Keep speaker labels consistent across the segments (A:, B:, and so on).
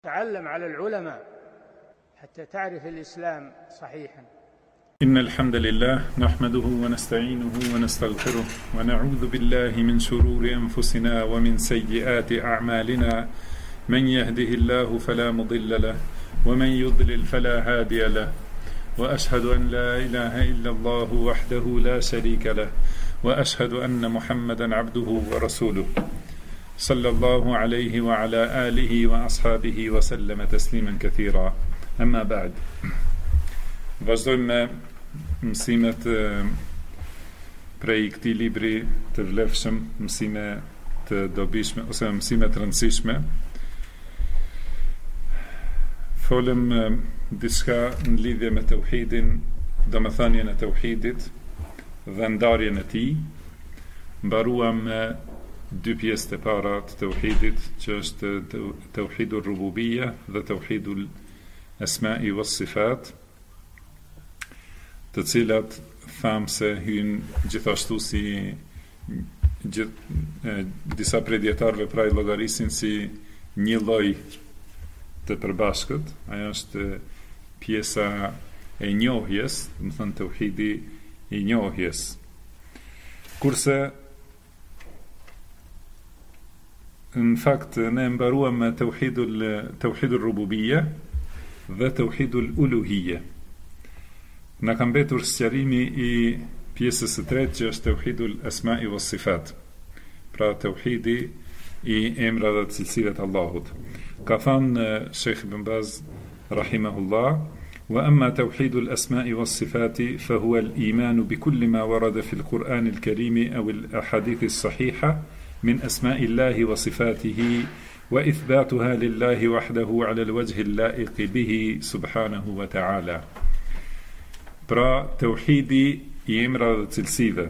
A: تعلم على العلماء حتى تعرف الإسلام صحيحا.
B: إن الحمد لله نحمده ونستعينه ونستغفره ونعوذ بالله من شرور أنفسنا ومن سيئات أعمالنا. من يهده الله فلا مضل له ومن يضلل فلا هادي له، وأشهد أن لا إله إلا الله وحده لا شريك له، وأشهد أن محمدا عبده ورسوله صلى الله عليه وعلى آله وأصحابه وسلم تسليما كثيرا. أما بعد. Vazhdojmë me mësimet prej këtij libri të vlefshëm, mësime të dobishme ose mësime të rëndësishme. Folëm diçka në lidhje me tauhidin, domethënien e tauhidit dhe ndarjen e tij. Mbaruam me dy pjesë të para të tauhidit, që është tauhidul rububiyya dhe tauhidul asma'i was sifat, të cilat thamë se hynë gjithashtu si disa prej dietarëve pra i llogarisin si një lloj të përbashkët. Ajo është pjesa e njohjes, do të thënë tauhidi i njohjes. Kurse në fakt ne mbaruam me tauhidul rububiyya dhe tauhidul uluhiyya. Na ka mbetur sqarimi i pjesës së tretë, që është tauhidul asma'i was sifat, pra tauhidi i emrave dhe cilësive të Allahut. Ka thënë Sheikh Ibn Baz rahimahullah: wa amma tauhidul asma'i was sifati fa huwa al-iman bi kulli ma warada fi al-Qur'an al-Karim aw al-ahadith as-sahiha min asma'i Allahi wa sifatihi wa ithbatuha lillahi wahdahu ala al-wajhi al-la'iq bihi subhanahu wa ta'ala. Pra, tauhidi i emrave dhe cilësive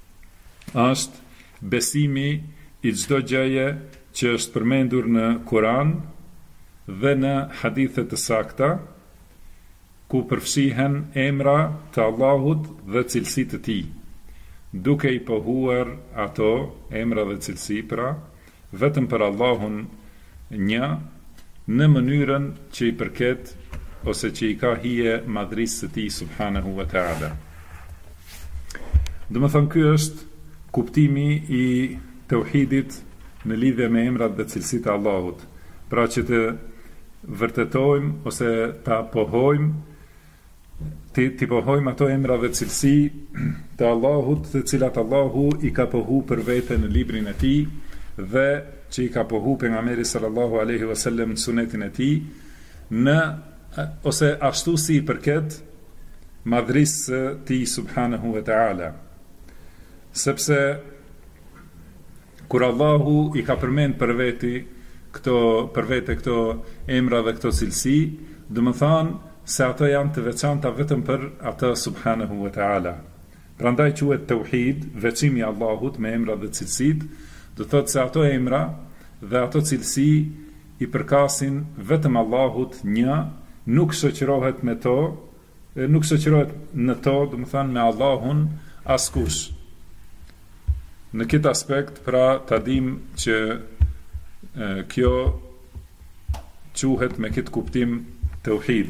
B: është besimi i çdo gjëje që është përmendur në Kur'an dhe në hadithe të sakta, ku përfshihen emra të Allahut dhe cilësitë të tij, duke i pohuar ato emra dhe cilësi pra vetëm për Allahun një, në mënyrën që i përket ose që i ka hije madhrisë së tij subhanahu wa ta'ala. Do të thonë, ky është kuptimi i tauhidit në lidhje me emrat dhe cilësitë e Allahut. Pra që të vërtetojmë ose ta pohojmë, ti pohojmë ato emra dhe cilësi të Allahut, të cilat Allahu i ka pohu për vete në librin e tij dhe që i ka pohu pejgamberi sallallahu alaihi wasallam në sunetin e tij, në ose ashtu si i përket madhrisë së tij subhanahu wa ta'ala. Sepse kur Allahu i ka përmend për vete këto emra dhe këto cilësi, do të thonë se ato janë të veçanta vetëm për atë subhanahu wa ta'ala. Prandaj quhet tauhid, veçimi i Allahut me emra dhe cilësitë, do të thotë se ato emra dhe ato cilësi i përkasin vetëm Allahut një, nuk shoqërohet me to, nuk shoqërohet në to, do të thonë me Allahun askush. Në këtë aspekt, pra ta dim që kjo quhet me këtë kuptim tauhid.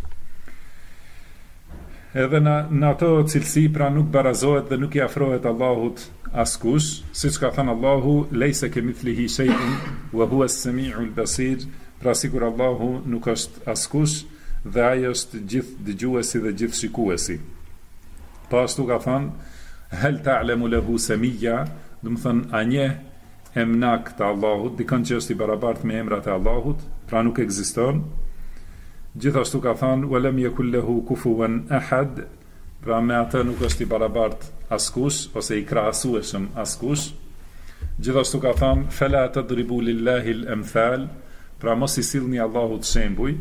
B: Edhe në ato cilësi pra nuk barazohet dhe nuk i afrohet Allahut askush, siç ka thënë Allahu: "Laysa kamithlihi shay'un wa huwa as-sami'ul basir", pra sikur Allahu nuk është askush dhe ai është gjithë dëgjuesi dhe gjithë shikuesi. Po ashtu ka thënë: "Hal ta'lamu lahu samiyya", do të thonë a njeh emnak të Allahut, dikon që është i barabartë me emrat e Allahut, pra nuk ekziston. Gjithashtu ka thënë: "Wa lam yakul lahu kufuwan ahad", pra me atë nuk është i barabartë askush ose i krahasueshëm askush. Gjithashtu ka thënë: "Fala tadribu lillahi al-amthal", pra mos i sillni Allahut shembuj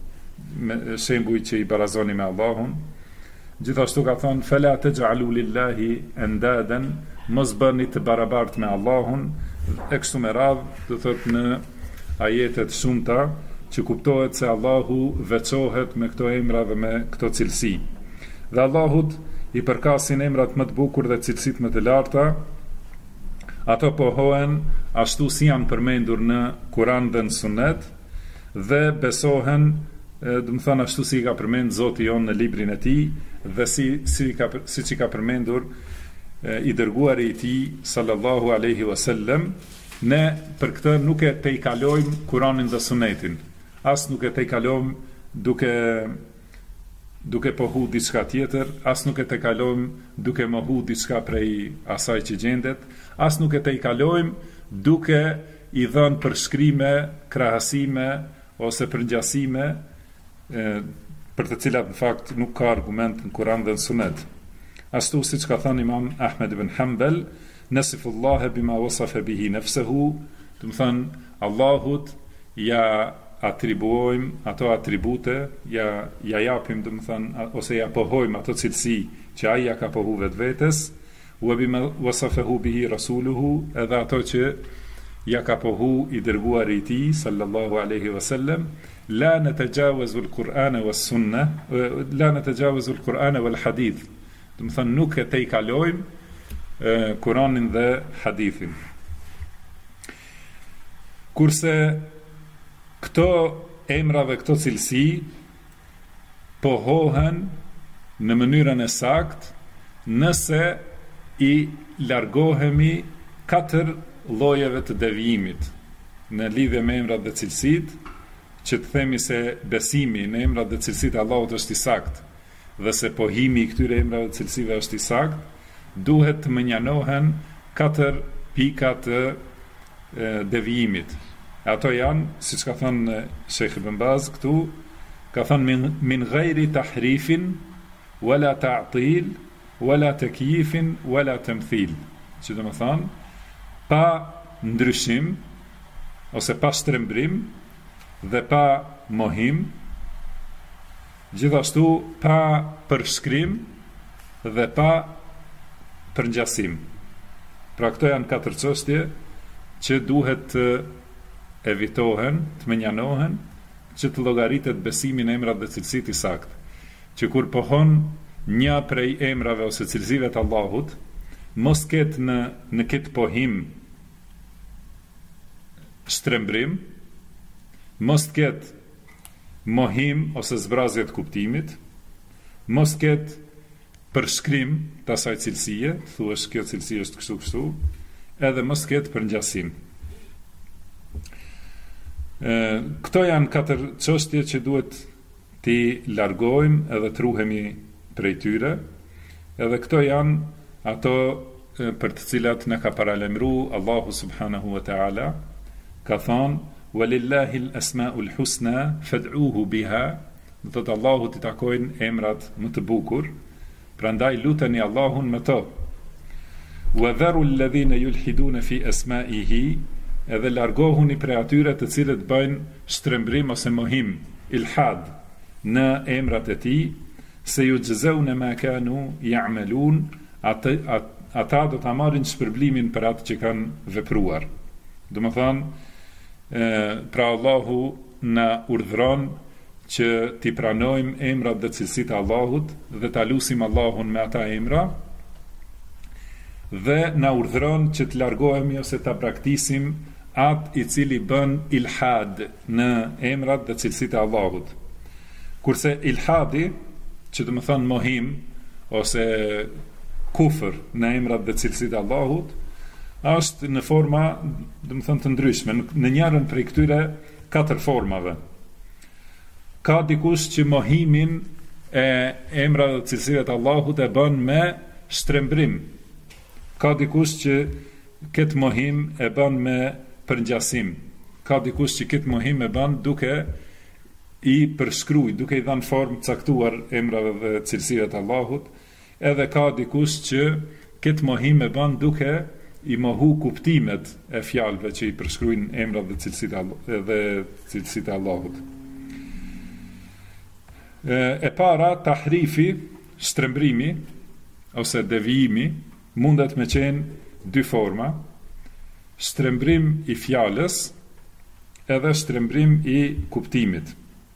B: që i barazoni me Allahun. Gjithashtu ka thënë: "Fala taj'alu lillahi andadan", mos bëni të barabartë me Allahun. E kështu me radhë, do thotë në ajetet shumta që kuptohet se Allahu veçohet me këto emra dhe me këto cilësi. Dhe Allahut i përkasin emrat më të bukur dhe cilësitë më të larta. Ato pohohen ashtu si janë përmendur në Kur'an dhe në Sunet, dhe besohen, do të thonë ashtu si ka përmend Zoti jon në librin e tij dhe siç i ka përmendur i dërguari i tij sallallahu alaihi wasallam. Ne për këtë nuk e tejkalojmë Kur'anin dhe Sunetin, as nuk e tejkalojmë duke pohu diçka tjetër, as nuk e tejkalojmë duke mohu diçka prej asaj që gjendet, as nuk e tejkalojmë duke i dhënë përshkrime, krahasime ose përngjasime për të cilat në fakt nuk ka argument në Kur'an dhe në Sunet. Ashtu siç ka thënë Imam Ahmed ibn Hanbal, nasifullaha bima wasafa bihi nafsuhu, do të thënë Allahut ja atribuojmë ato atribute, ja japim, do të thënë, ose ja pohojmë ato cilësi që ai ja ka pohu vetvetes, wa bima wasafahu bihi rasuluhu, edhe ato që ja ka pohu i dërguari i tij sallallahu alaihi wasallam. La natajawazu al-Qur'ana was-sunnah, la natajawazu al-Qur'ana wal-hadith. Do të thënë nuk e tejkalojmë Kur'anin dhe hadithin. Kurse këto emra dhe këto cilësi pohohen në mënyrën e saktë nëse i largohemi 4 llojeve të devijimit në lidhje me emrat dhe cilësitë, që të themi se besimi në emrat dhe cilësitë e Allahut është i saktë dhe se pohimi i këtyre emrave dhe cilësive është i saktë, duhet të menjanohen 4 pika të devijimit. Ato janë, siç ka thënë Sheikh Ibn Baz këtu, ka thënë min ghairi tahrifin wala ta'til wala takyifin wala tamthil. Që do të thonë pa ndryshim ose pa shtrembrim dhe pa mohim, gjithashtu pa përshkrim dhe pa përngjasim. Pra këto janë 4 çështje që duhet të evitohen, të menjanohen, që të llogaritet besimi në emrat dhe cilësitë i saktë. Që kur pohon një prej emrave ose cilësive të Allahut, mos ketë në këtë pohim shtrembrim, mos ketë mohim ose zbrazje të kuptimit, mos ketë përshkrim të asaj cilësie, thuash kjo cilësi është kështu, edhe mos ketë përngjasim. Këto janë 4 çështje që duhet t'i largojmë edhe të ruhemi prej tyre, edhe këto janë ato për të cilat në ka paralemru Allahu subhanahu wa ta'ala, ka thonë, walillahi al-asma'ul husna fad'uhu biha, do të thotë Allahu t'i takojnë emrat më të bukur, prandaj luteni Allahun me to. Wa dharu alladhina yulhiduna fi asma'ihi, edhe largohuni prej atyre të cilët bëjnë shtrembrim ose mohim, ilhad në emrat e tij, se yujzauna ma kanu ya'malun, ata do ta marrin shpërblimin për atë që kanë vepruar. Do të thonë, pra Allahu na urdhëron që t'i pranojmë emrat dhe cilësitë e Allahut dhe ta lutim Allahun me ata emra, dhe na urdhëron që të largohemi ose ta praktisim atë i cili bën ilhad në emrat dhe cilësitë e Allahut. Kurse ilhadi, që do të thonë mohim ose kufër në emrat dhe cilësitë e Allahut, është në forma, do të thonë të ndryshme, në njërin prej këtyre 4 formave. Ka dikush që mohimin e emrave dhe cilësive të Allahut e bën me shtrembrim. Ka dikush që këtë mohim e bën me përngjasim. Ka dikush që këtë mohim e bën duke i përshkruaj, duke i dhënë formë caktuar emrave dhe cilësive të Allahut, edhe ka dikush që këtë mohim e bën duke i mohu kuptimet e fjalëve që i përshkruajnë emrat dhe cilësitë e Allahut. E para, tahrifi, shtrembrimi ose devijimi, mundet me qenë 2 forma: shtrembrim i fjalës edhe shtrembrim i kuptimit.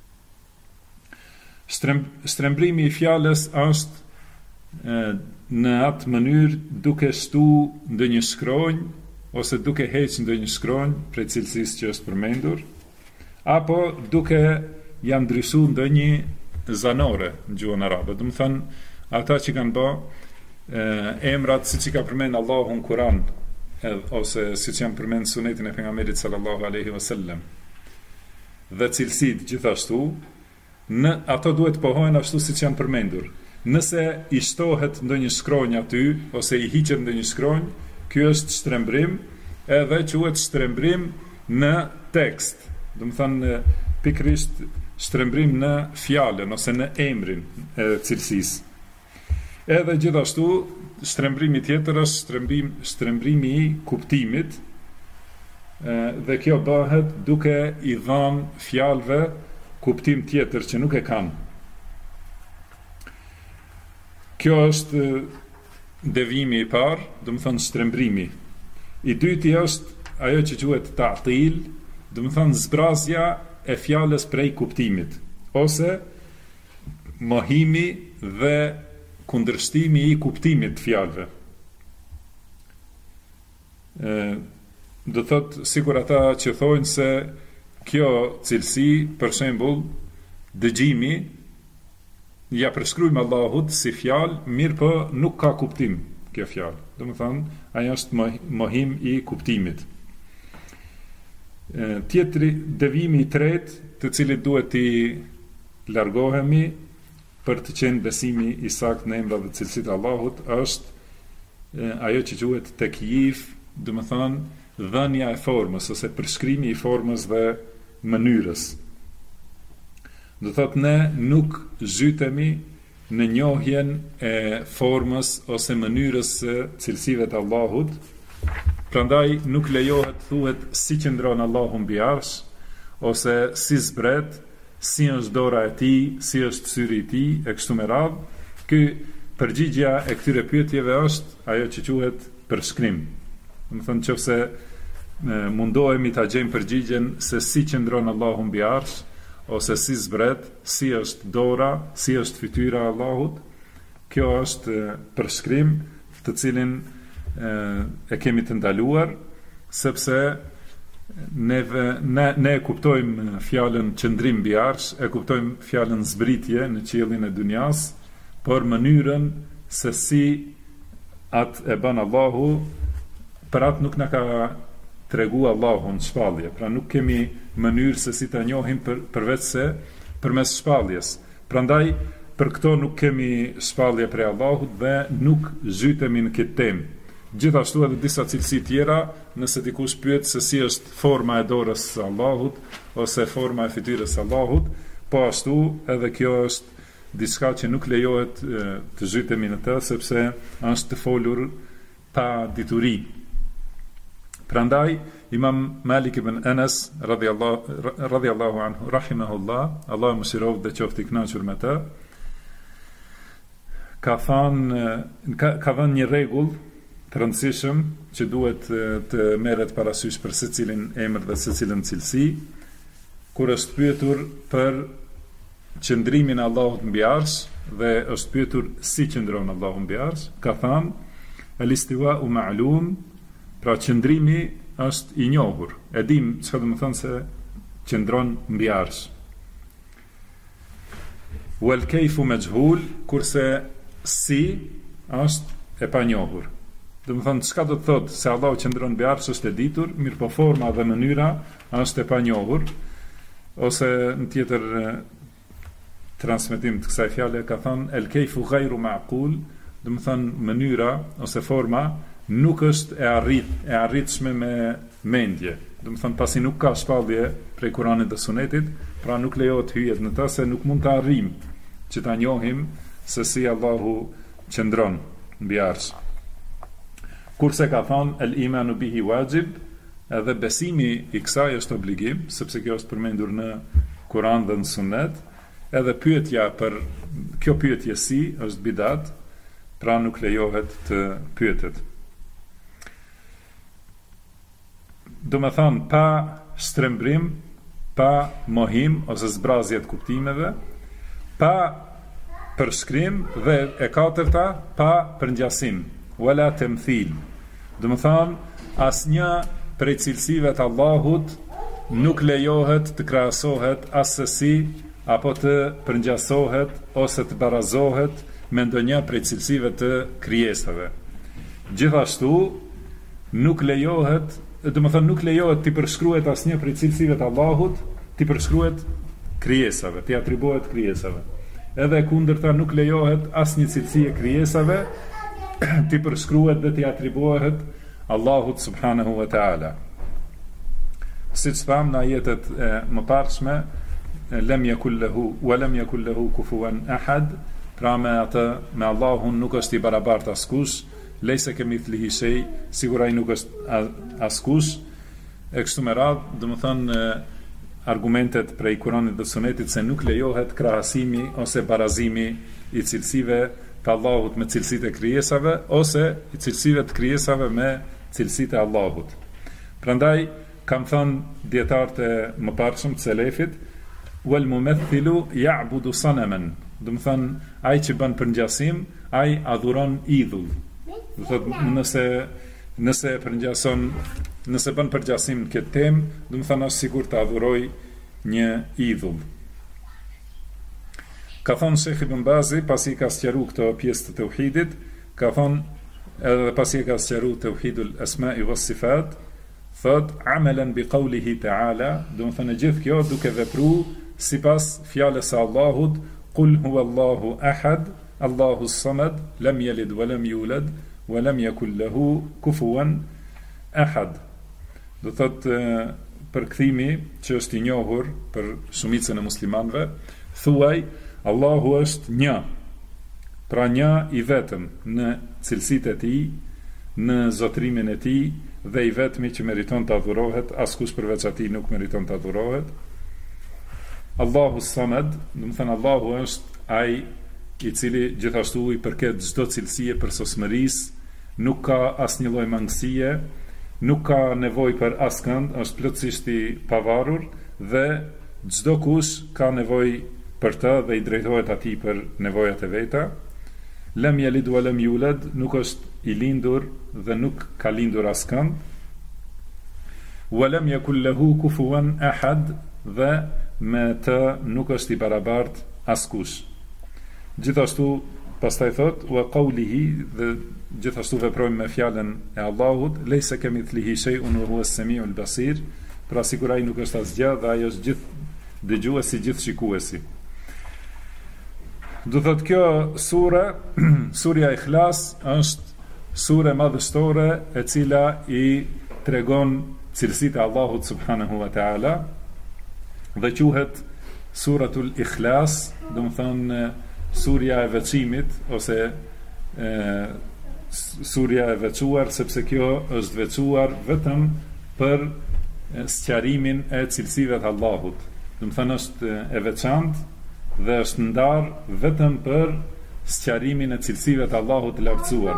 B: Shtrembrimi i fjalës është në atë mënyrë duke shtu ndonjë shkronjë ose duke heqë ndonjë shkronjë prej cilësisë që është përmendur, apo duke janë ndryshu ndonjë zanore në gjuhën arabe. Do të thënë, ata që kanë bë emrat siç i ka përmend Allahu në Kur'an, ose siç janë përmend sunetin e pejgamberit sallallahu alaihi wasallam. Dhe cilësitë gjithashtu, ato duhet pohohen ashtu siç janë përmendur. Nëse i shtohet ndonjë shkronjë aty ose i hiqet ndonjë shkronjë, ky është shtrembrim, edhe quhet shtrembrim në tekst. Do të thënë pikërisht shtrembrim në fjalën ose në emrin e cilësisë. Edhe gjithashtu shtrembrimi tjetër është shtrembrimi i kuptimit, dhe kjo bëhet duke i dhënë fjalëve kuptim tjetër që nuk e kanë. Kjo është devijimi i parë, do të thënë shtrembrimi. I dyti është ajo që quhet ta'til, do të thënë zbrazja e fjalës prej kuptimit, ose mohimi dhe kundërshtimi i kuptimit të fjalëve. Do thotë sikur ata që thonë se kjo cilësi, për shembull, dëgjimi, ja preskrujmë Allahut si fjalë, mirë po nuk ka kuptim kjo fjalë. Do të thonë, ajo është mohim i kuptimit. Tjetri, devijimi i tretë, të cilit duhet i largohemi për të qenë besimi i saktë në emrat dhe cilësitë e Allahut, është ajo që quhet tekyif, do të thonë dhënia e formës ose përshkrimi i formës dhe mënyrës. Do thotë ne nuk zhytemi në njohjen e formës ose mënyrës së cilësive të Allahut. Prandaj nuk lejohet thuhet si qëndron Allahu mbi arsh, ose si zbret, si është dora e tij, si është syri i tij, e kështu me radhë. Ky përgjigjja e këtyre pyetjeve është ajo që quhet përshkrim. Do të thonë nëse mundohemi ta gjejmë përgjigjen se si qëndron Allahu mbi arsh, ose si zbret, si është dora, si është fytyra e Allahut, kjo është përshkrim të cilin e kemi të ndaluar, sepse ne kuptojmë fjalën qëndrim mbi arsh, e kuptojmë fjalën zbritje në qiellin e dunjas, por mënyrën se si atë e bën Allahu, për atë nuk na ka tregu Allahu në shpallje. Pra nuk kemi mënyrë se si ta njohim përveç se përmes shpalljes. Prandaj për këto nuk kemi shpallje prej Allahut dhe nuk zhytemi në këtë temë. Gjithashtu edhe disa cilësi tjera, nëse dikush pyet se si është forma e dorës së Allahut ose forma e fytyrës së Allahut, po ashtu edhe kjo është diçka që nuk lejohet të zhytemi në të, sepse është të folur pa dituri. Prandaj Imam Malik ibn Anas radhiyallahu anhu rahimahullah, Allahu mëshiroft dhe qoftë i kënaqur me të, ka thënë një rregull të rëndësishëm që duhet të merret parasysh për secilin emër dhe secilën cilësi, kur është pyetur për qëndrimin e Allahut mbi arsh dhe është pyetur si qëndron Allahu mbi arsh, ka thënë al-istiwa'u ma'lum, pra qëndrimi është i njohur. E dim çfarë do të thonë se qëndron mbi arsh. Wal kayfu majhul, kurse si është e panjohur. Do të thonë çka do të thotë se Allahu qëndron mbi arsh është e ditur, mirë po forma dhe mënyra është e panjohur, ose në tjetër transmetim të kësaj fjale ka thënë el kayfu ghayru ma'qul, do të thonë mënyra ose forma nuk është e arritshme me mendje. Do të thonë pasi nuk ka shpallje prej Kuranit dhe Sunetit, pra nuk lejohet hyjet në të, se nuk mund të arrijm që ta njohim se si Allahu qëndron mbi arsh. Kurse ka thënë el imanu bihi wajib, edhe besimi i kësaj është obligim, sepse kjo është përmendur në Kuran dhe në Sunet, edhe pyetja për kjo pyetje si është bidat, pra nuk lejohet të pyetet. Do me thonë pa shtrembrim, pa mohim ose zbrazje të kuptimeve, pa përshkrim dhe e katërta pa përngjasim, wala tamthil. Do me thonë asnjë prej cilësive të Allahut nuk lejohet të krahasohet asesi apo të përngjasohet ose të barazohet me ndonjë prej cilësive të krijesave. Gjithashtu nuk lejohet, nuk lejohet të përshkruhet asnjë prej cilësive të Allahut, të përshkruhet krijesave, të atribuohet krijesave. Edhe kundërta nuk lejohet asnjë cilësi e krijesave të përshkruhet dhe të atribuohet Allahut subhanahu wa taala. Siç tham në ajetet e mëparshme, lem yakul lahu kufuwan ahad, pra me Allahun nuk është i barabartë askush, lejse kemithlihi shay, sigur ai nuk është askush. E kështu me radhë, do të thonë argumentet prej Kuranit dhe Sunetit se nuk lejohet krahasimi ose barazimi i cilësive të Allahut me cilësitë e krijesave ose i cilësive të krijesave me cilësitë e Allahut. Prandaj kam thënë dietarët e mëparshëm të selefit, wal mumaththilu ya'budu sanaman, do të thonë ai që bën përngjasim, ai adhuron idhull. Do thotë nëse bën përngjasim në këtë temë, do të thonë është sigurt të adhuroj një idhull. Ka thonë Sheikh Ibn Bazi, pasi ka sqaruar këtë pjesë të tauhidit, ka thonë edhe pasi ka sqaruar tauhidul asma'i was sifat, thot amalan bi qawlihi ta'ala, do të thonë gjithë kjo duke vepruar sipas fjalës së Allahut, qul huwallahu ahad, Allahu samad, lam yalid wa lam yulad wa lam yakul lahu kufuwan ahad. Do thot përkthimi që është i njohur për shumicën e muslimanëve, thuaj Allahu është një, pra një i vetëm në cilësitë e tij, në zotrimin e tij, dhe i vetmi që meriton të adhurohet, askush përveç atij nuk meriton të adhurohet. Allahu samad, do të thënë Allahu është ai i cili gjithashtu i përket çdo cilësie përsosmërisë, nuk ka asnjë lloj mangësie, nuk ka nevojë për askënd, është plotësisht i pavarur dhe çdo kush ka nevojë për të dhe i drejtohet atij për nevojat e veta. Lam yalid wa lam yulad, nuk është i lindur dhe nuk ka lindur askënd. Wa lam yakul lahu kufuwan ahad, dhe me të nuk është i barabartë askush. Gjithashtu pastaj thot wa qawlihi, dhe gjithashtu veprojmë me fjalën e Allahut, leysa kamithlihi shay'un wa huwa as-sami'ul basir, pra sikur ai nuk është asgjë dhe ai është gjithë dëgjuesi, gjithë shikuesi. Do thot kjo sure, surja Ikhlas, është sure madhështore e cila i tregon cilësitë e Allahut subhanahu wa taala dhe quhet suratul Ikhlas, do të thonë surja e veçimit ose surja e veçuar, sepse kjo është veçuar vetëm për sqarimin e cilësive të Allahut. Do të thonë është e veçantë dhe është ndarë vetëm për sqarimin e cilësive të Allahut të lartësuar.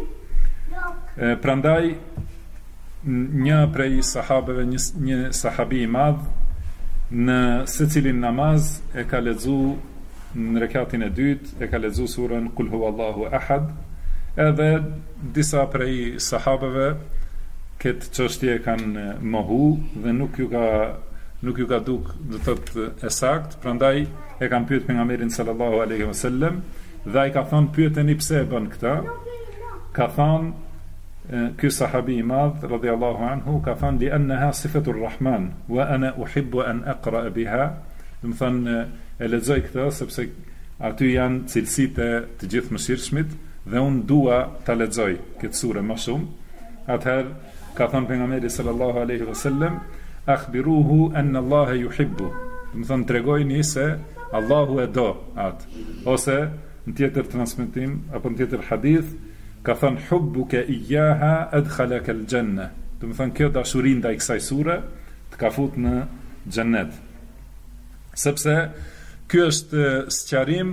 B: Prandaj një prej sahabeve, një sahabi i madh, në secilin namaz e ka lexuar në rekatin e dytë, e ka lexuar surën Qul huwallahu ahad, edhe disa prej sahabeve këtë çështje kanë mohu dhe nuk ju ka duk do thotë e saktë, prandaj e kanë pyet pejgamberin sallallahu alaihi wasallam dhe ai ka thonë pyeteni pse e bën këtë. Ka thonë ky sahabi i madh radhiyallahu anhu, ka thonë li annaha sifatur rahman wa ana uhibbu an aqra biha, do të thonë e lexoj këtë sepse aty janë cilësitë të gjithë mëshirshmit dhe unë dua ta lexoj këtë sure më shumë. Atëherë ka thënë pejgamberi sallallahu alaihi wasallam akhbiruhu anna Allah yuhibbu, do të thonë tregojini se Allahu e do atë. Ose në tjetër transmetim apo në tjetër hadith ka thënë hubbuka iyyaha adkhalaka al-janna, do të thonë kjo dashuri ndaj kësaj sure të ka fut në xhennet. Sepse ky është sqarim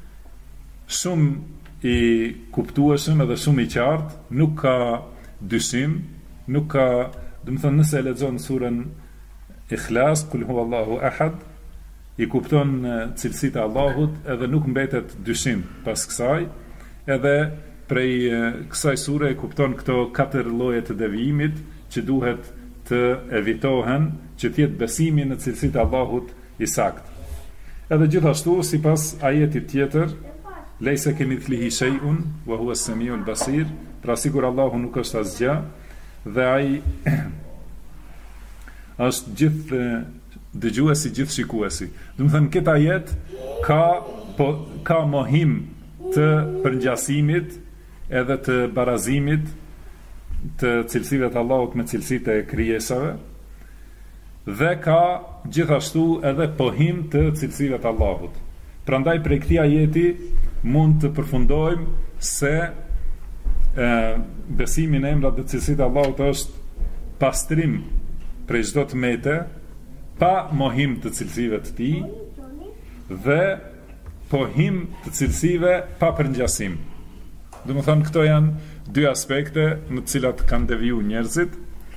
B: shumë i kuptueshëm edhe shumë i qartë, nuk ka dyshim, nuk ka, do të thonë nëse e lexon surën Ikhlas, Kul huwallahu ahad, i kupton cilësitë e Allahut edhe nuk mbetet dyshim pas kësaj, edhe prej kësaj sure e kupton këto 4 lloje të devijimit që duhet të evitohen që t'jetë besimi në cilësitë e Allahut i saktë. Edhe gjithashtu, sipas ajetit tjetër, lejse kemithlihi shay'un wa huwa as-sami'ul basir, pra sigur Allahu nuk është asgjë dhe ai është gjithë dëgjuesi, gjithë shikuesi. Do të thënë këtë ajet ka mohim të përngjasimit edhe të barazimit të cilësive të Allahut me cilësitë e krijesave dhe ka gjithashtu edhe pohim të cilësive të Allahut. Prandaj prej këtij ajeti mund të përfundojmë se besimi në emrat dhe cilësitë e Allahut është pastrim prej çdo tmete, pa mohim të cilësive të tij dhe pohim të cilësive pa përngjasim. Do të thonë këto janë dy aspekte në të cilat kanë deviju njerëzit.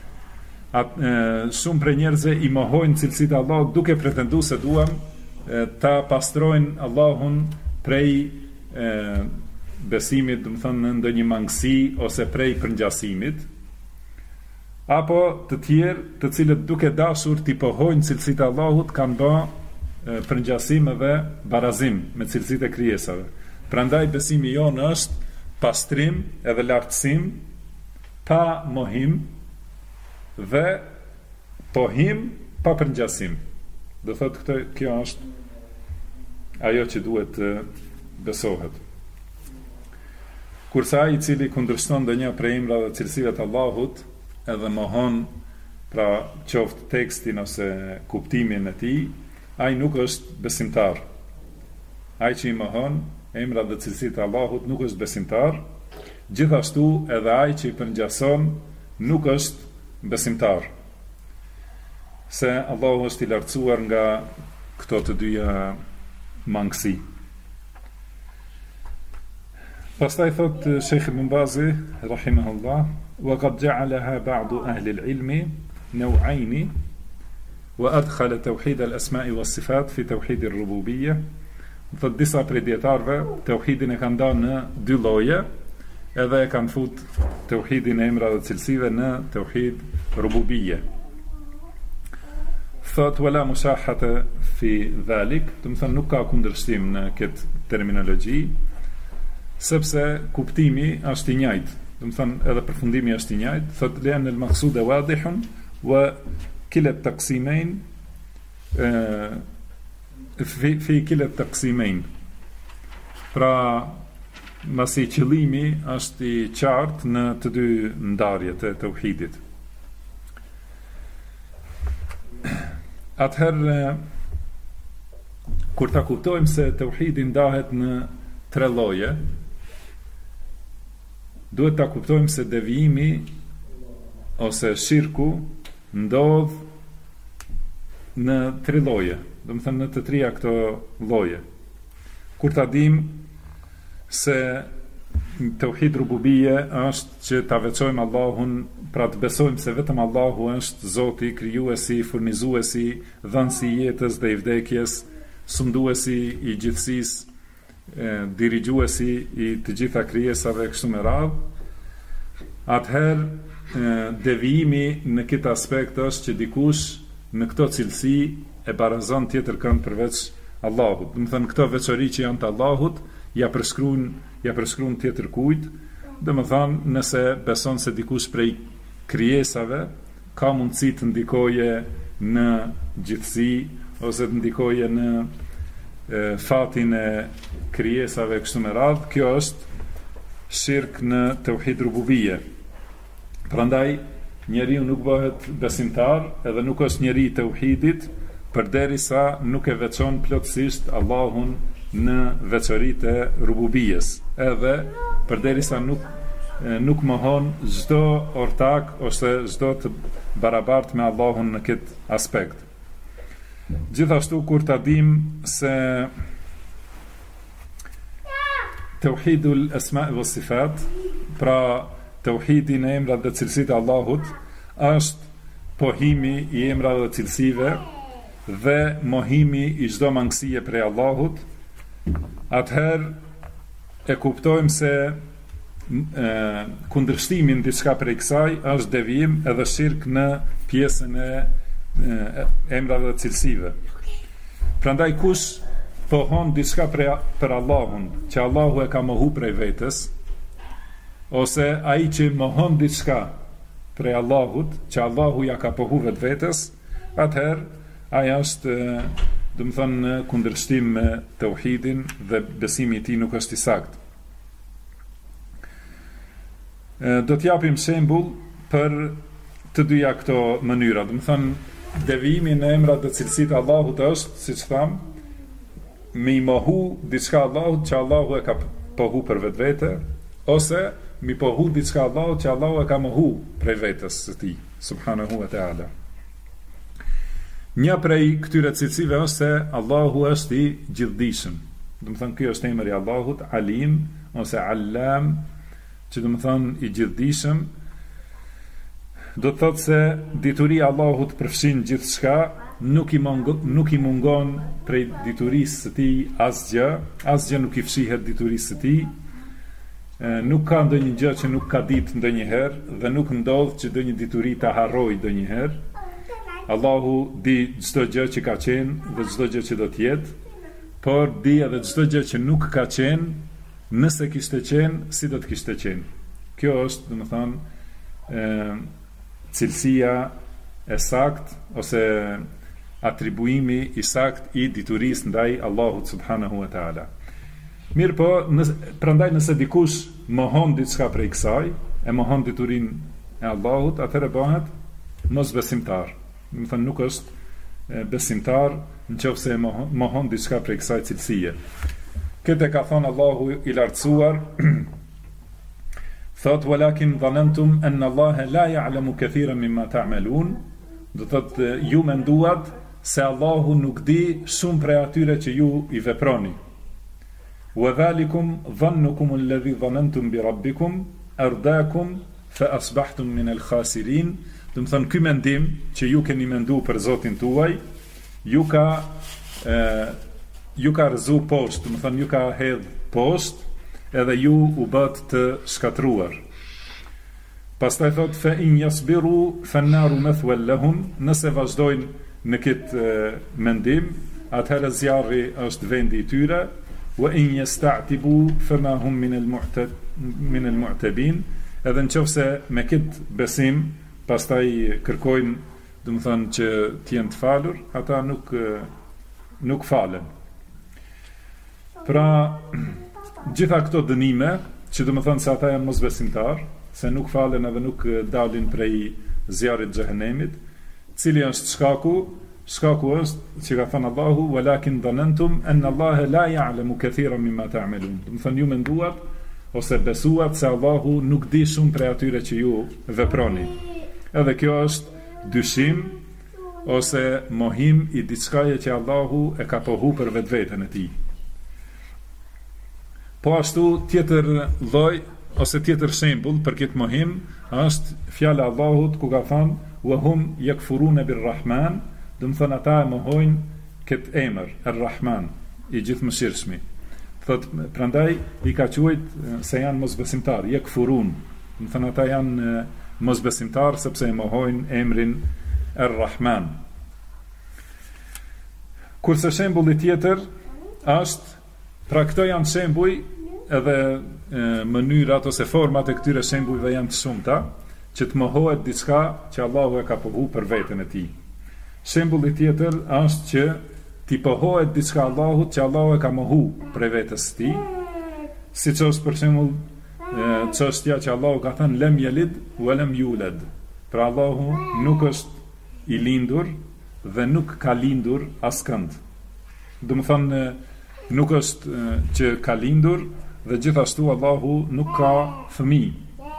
B: Shumë prej njerëzve i mohojnë cilësitë e Allahut duke pretenduar se duam ta pastrojnë Allahun prej besimit, do të thonë në ndonjë mangësi ose prej përngjasimit, apo të tjerë të cilët duke dashur t'i pohojnë cilësitë e Allahut kanë bërë përngjasim dhe barazim me cilësitë e krijesave. Prandaj besimi jonë është pastrim edhe lartësim pa mohim dhe pohim pa përngjasim. Do thotë kjo është ajo që duhet të besohet. Kurse ai i cili kundërshton ndonjë prej emrave dhe cilësive të Allahut edhe mohon, pra qoftë tekstin ose kuptimin e tij, ai nuk është besimtar. Ai që i mohon emrat dhe cilësitë e Allahut nuk është besimtar. Gjithashtu edhe ai që i përngjason nuk është besimtar. Se Allahu është i lartësuar nga këto të dyja mangësi. Pastaj thot Sheikh Ibn Bazi rahimahullah, wa qad ja'alaha ba'du ahli al-ilmi naw'ayn wa adkhala tawhid al-asma'i was-sifat fi tawhid ar-rububiyyah. Thot disa prej dietarëve tauhidin e kanë dhënë në dy lloje, edhe e kanë fut tauhidin e emrave dhe cilësive në tauhid rububiyye. Thot wala mushahata fi dhalik, do të thonë nuk ka kundërshtim në këtë terminologji, sepse kuptimi është i njëjtë, do të thonë edhe përfundimi është i njëjtë. Thot lian al-maqsud wadihun wa kila at-taqsimain fi kila at-taqsimain. Pra masi qëllimi është i qartë në të dy ndarjet e tauhidit. Atëherë kur ta kuptojmë se tauhidi ndahet në tre lloje, duhet ta kuptojmë se devijimi ose shirku ndodh në tre lloje, do të thënë në të trija këto lloje. Kur ta dim se tauhid rububie është që ta veçojmë Allahun, pra të besojmë se vetëm Allahu është Zoti, krijuesi, furnizuesi, dhënësi i jetës dhe i vdekjes, sunduesi i gjithësisë, dirigjuesi i të gjitha krijesave kështu me radhë. Atëherë devijimi në këtë aspekt është që dikush në këto cilësi e barazon tjetër kënd përveç Allahut. Do të thënë këto veçori që janë të Allahut ja përshkruan tjetër kujt. Do të thënë nëse beson se dikush prej krijesave ka mundësi të ndikoje në gjithësi ose të ndikoje në fatin e krijesave kështu me radhë, kjo është shirk në tauhid rububie. Prandaj njeriu nuk bëhet besimtar edhe nuk është njeri i tauhidit përderisa nuk e veçon plotësisht Allahun në veçoritë e rububies, edhe përderisa nuk mohon çdo ortak ose çdo të barabartë me Allahun në këtë aspekt. Gjithashtu kur ta dim se tauhidul asma' was sifat, pra tauhidi në emrat dhe cilësitë e Allahut, është pohimi i emrave dhe cilësive dhe mohimi i çdo mangësie prej Allahut. Atëherë e kuptojmë se kundërshtimin diçka prej kësaj është devijim edhe shirk në pjesën e emrave dhe cilësive. Prandaj kush pohon diçka për Allahun, që Allahu e ka mohu prej vetës, ose ai që mohon diçka prej Allahut, që Allahu ja ka pohu vetës, atëherë ai është, do të thonë, në kundërshtim me tauhidin dhe besimi i tij nuk është i saktë. Do t'japim shembull për të dyja këto mënyra. Do të thonë, devijimi në emrat dhe cilësitë e Allahut është, siç tham, me i mohu diçka Allahut që Allahu e ka pohu për vetvete, ose mi pohu diçka Allahut që Allahu e ka mohu prej vetës së tij, subhanahu wa ta'ala. Një prej këtyre cilësive është se Allahu është i gjithdijshëm. Do të thonë, ky është emri i Allahut, Alim ose Allam, që do të thonë i gjithdijshëm. Do të thotë se dituria e Allahut përfshin gjithçka, nuk i mungon prej diturisë së tij asgjë nuk i fshihet diturisë së tij. Nuk ka ndonjë gjë që nuk ka ditë ndonjëherë dhe nuk ndodh që ndonjë dituri ta harrojë ndonjëherë. Allahu di çdo gjë që ka qenë dhe çdo gjë që do të jetë, por di edhe çdo gjë që nuk ka qenë, nëse kishte qenë, si do të kishte qenë. Kjo është, domethënë, cilësia e saktë ose atribuimi i saktë i diturisë ndaj Allahut subhanahu wa taala. Mirë po, prandaj nëse dikush mohon diçka prej kësaj, e mohon diturinë e Allahut, atëherë bëhet mosbesimtar. Do të thonë, nuk është besimtar nëse mohon diçka prej kësaj cilësie. Këtë ka thënë Allahu i lartësuar, thot walakin dhanantum anna Allah la ya'lamu kathiran mimma ta'malun, do thotë ju menduat se Allahu nuk di shumë prej atyre që ju i veproni. Wa dhalikum dhannukum alladhi dhanantum bi rabbikum ardaakum fa asbahtum min al-khasirin. Do të thonë, ky mendim që ju keni menduar për Zotin tuaj, ju ka rëzu poshtë, do të thonë, ju ka hedh poshtë, edhe ju u bët të shkatruar. Pastaj thot fa in yasbiru fan-naru mathwan lahum, nëse vazhdojnë në këtë mendim, atëherë zjarri është vendi i tyre, wa in yasta'tibu fama hum min al-mu'tabin, edhe nëse me këtë besim pastaj kërkojnë, do të thonë, që të jenë të falur, ata nuk falen. Pra, gjitha këto dënime, që do të thonë se ata janë mosbesimtar, se nuk falen edhe nuk dalin prej zjarrit xhehenemit, cili është shkaku? Shkaku është që ka thënë Allahu, walakin dhanantum anna Allah la ya'lamu kathiran mimma ta'malun. Do të thonë, ju menduat ose besuat se Allahu nuk di shumë prej atyre që ju veproni. Edhe kjo është dyshim ose mohim i diçkaje që Allahu e ka pohu për vetveten e tij. Po ashtu tjetër lloj ose tjetër shembull për këtë mohim është fjala e Allahut ku ka thënë wa hum yakfuruna bir-Rahman, do të thonë ata e mohojnë këtë emër Ar-Rahman, i gjithëmshirshmi. Thotë, prandaj i ka quajtur se janë mosbesimtar, yakfurun. Do të thonë ata janë mosbesimtar sepse e mohojnë emrin Ar-Rahman. Kurse shembulli tjetër është, pra këto janë shembuj edhe mënyrat ose format e këtyre shembujve janë të shumta, që të mohohet diçka që Allahu e ka pohu për veten e tij. Shembulli tjetër është që t'i pohohet diçka Allahut që Allahu e ka mohu për vetes së tij, siç është për shembull çështja që Allahu ka thënë lem yelid wa lem yulad. Pra Allahu nuk është i lindur dhe nuk ka lindur askënd. Do të thonë, nuk është që ka lindur dhe gjithashtu Allahu nuk ka fëmijë.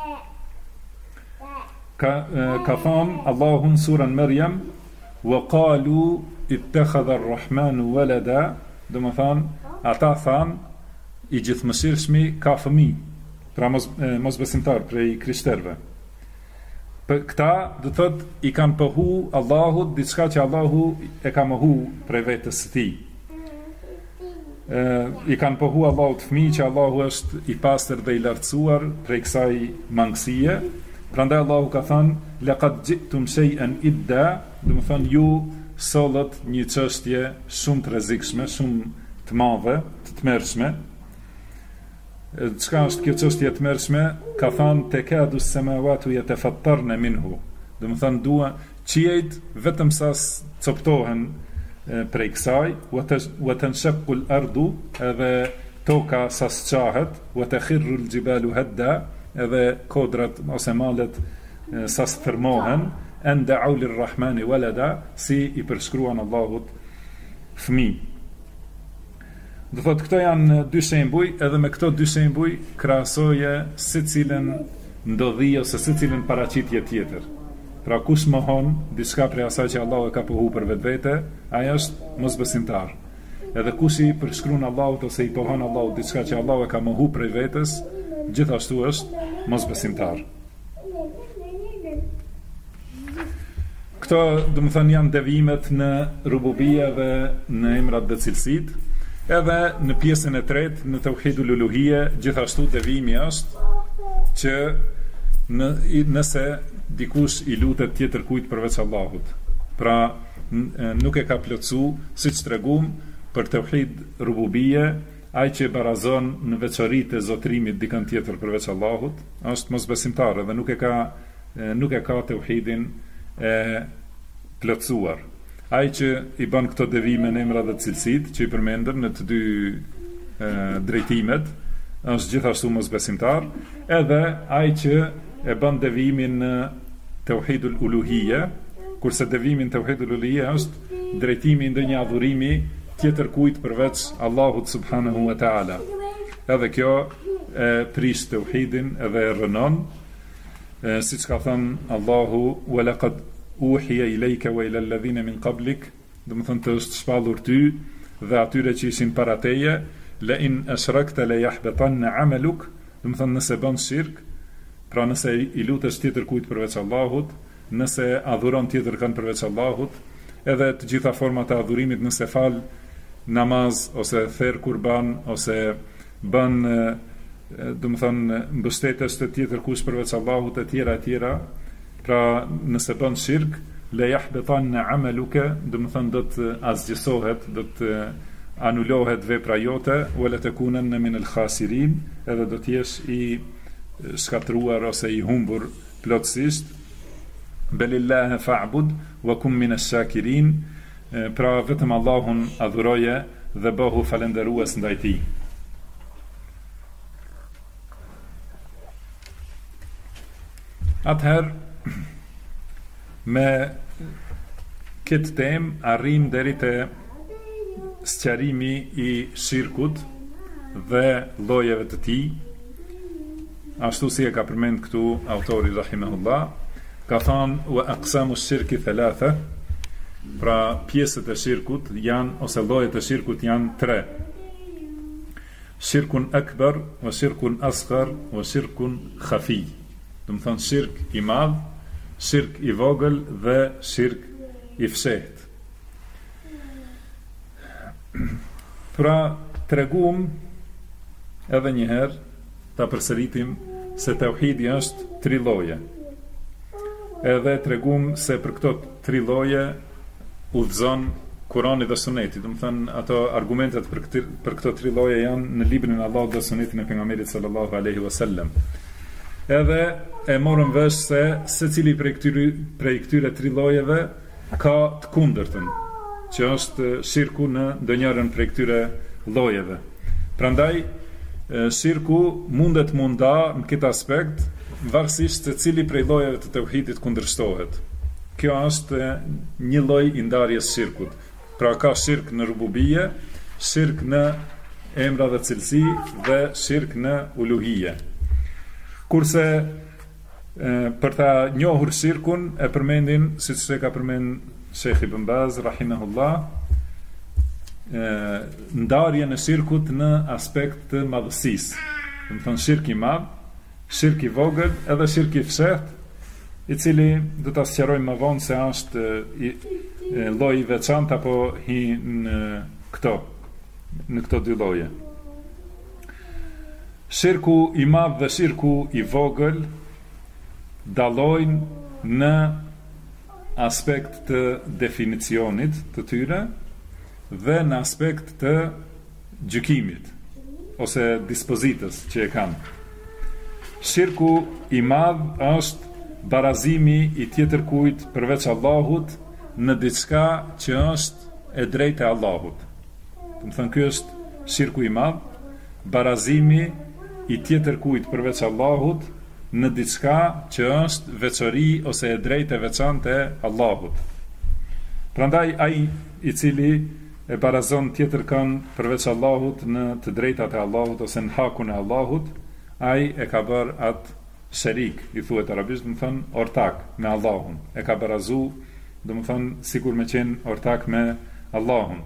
B: Ka thënë Allahu në surën Maryam, wa qalu ittakhadha ar-rahmanu walada, do të thonë ata thanë i gjithëmshirshmi ka fëmijë. Pra mosbesimtar prej krishterëve. Për këta, do të thotë, i kanë pohu Allahut diçka që Allahu e ka mohu prej vetes së tij. i kanë pohu Allahut fëmijë që Allahu është i pastër dhe i lartësuar prej kësaj mangësie. Prandaj Allahu ka thënë laqad ji'tum shay'an idda, do të thonë ju sollët një çështje shumë të rrezikshme, shumë të madhe, të tmerrshme. Çka është kjo çështje e tmerrshme? Ka thënë tekadu as-samawati yatafattarna minhu. Do të thonë dua qiejt vetëm sa coptohen prej kësaj, wa tanshaqqu al-ardu, edhe toka sa sqahet, wa takhirru al-jibalu hadda, edhe kodrat ose malet sa sfirmohen, an da'u lir-rahmani walada, si i përshkruan Allahut fëmijë. Do thotë këto janë dy shembuj, edhe me këto dy shembuj krahasoje secilën ndodhi ose secilën paraqitje tjetër. Pra kush mohon diçka prej asaj që Allahu e ka pohu për vetvete, ai është mosbesimtar. Edhe kush i përshkruan Allahut ose i pohon Allahut diçka që Allahu e ka mohu prej vetes, gjithashtu është mosbesimtar. Këto, do të thënë, janë devimet në rububia dhe në emrat dhe cilësit. Edhe në pjesën e tretë, në tauhidul uluhia, gjithashtu devimi është që nëse dikush i lutet tjetër kujt përveç Allahut, pra nuk e ka plotsu, siç tregum për tauhid rububie, ai që barazon në veçoritë e zotërimit dikën tjetër përveç Allahut, është mosbesimtar dhe nuk e ka tauhidin e plotsuar. Ai që i bën këto devime në emra dhe cilësit që i përmendëm në të dy drejtimet, është gjithashtu mosbesimtar, edhe ai që e bën devimin në tauhidul uluhia, kurse devimi në tauhidul uluhia është drejtimi ndonjë adhurimi tjetër kujt përveç Allahut subhanahu wa taala. Edhe kjo e prish tauhidin edhe e rënon, siç ka thënë Allahu wa laqad uhiya ilayka wa ila alladhina min qablik, do të thonë të është shpallur ty dhe atyre që ishin para teje, la in ashrakta la yahbatanna amaluk, do të thonë nëse bën shirk, pra nëse i lutesh tjetër kujt përveç Allahut, nëse adhuron tjetër kanë përveç Allahut, edhe të gjitha format e adhurimit, nëse fal namaz ose therr kurban ose bën do të thonë mbështetesh të tjetër kush përveç Allahut e tjera, pra nëse bën shirk, la yahbatanna amaluka, do të thonë do të azgjësohet, do të anulohet vepra jote, wala takunanna min al-khasirin, edhe do të jesh i shkatruar ose i humbur plotësisht. Belillahi fa'bud wa kum min ash-shakirin, pra vetëm Allahun adhuroje dhe bëhu falendërues ndaj tij. Atëherë me këtë temë arrim deri te sqarimi i shirkut dhe llojeve të tij. Ashtu si e ka përmend këtu autori rahimahullah, ka thënë wa aqsamu shirki thalatha, pra pjesët e shirkut janë, ose llojet e shirkut janë 3. Shirkun akbar, wa shirkun asghar, wa shirkun khafi. Do të thonë shirk i madh, shirk i vogël dhe shirk i fshehtë. Pra tregum edhe një herë, ta përsëritim se tauhidi është 3 lloje. Edhe tregum se për këto 3 lloje udhëzon Kurani dhe Suneti. Do të thënë ato argumentet për këto 3 lloje janë në librin e Allahut dhe Sunetin e pejgamberit sallallahu alaihi wasallam. Edhe e morëm vesh se secili prej këtyre 3 llojeve ka të kundërtën, që është shirku në ndonjërin prej këtyre llojeve. Prandaj shirku mundet munda në këtë aspekt, varësisht se cili prej llojeve të tauhidit kundërshtohet. Kjo është një lloj i ndarjes shirkut. Pra ka shirk në rububie, shirk në emra dhe cilësi dhe shirk në uluhie. Kurse për ta njohur shirkun e përmendin, siç e ka përmend Sheikh Ibn Baz rahimahullah, ndarjen e shirkut në aspekt të madhësisë. Do të thonë shirk i madh, shirk i vogël edhe shirk i fshehtë, i cili do ta sqarojmë më vonë se është lloj i veçantë apo hi në këto. në këto dy lloje. Shirku i madh dhe shirku i vogël dallojnë në aspekt të definicionit të tyre dhe në aspekt të gjykimit ose dispozitës që e kanë. Shirku i madh është barazimi i tjetër kujt përveç Allahut në diçka që është e drejtë e Allahut. Do të thënë ky është shirku i madh, barazimi i tjetër kujt përveç Allahut në diçka që është veçori ose e drejtë e veçantë e Allahut. Prandaj ai i cili e barazon tjetër kënd përveç Allahut në të drejtat e Allahut ose në hakun e Allahut, ai e ka bërë atë sherik, i thuhet arabisht, do të thënë ortak me Allahun. E ka barazu, do të thënë sikur me qenë ortak me Allahun.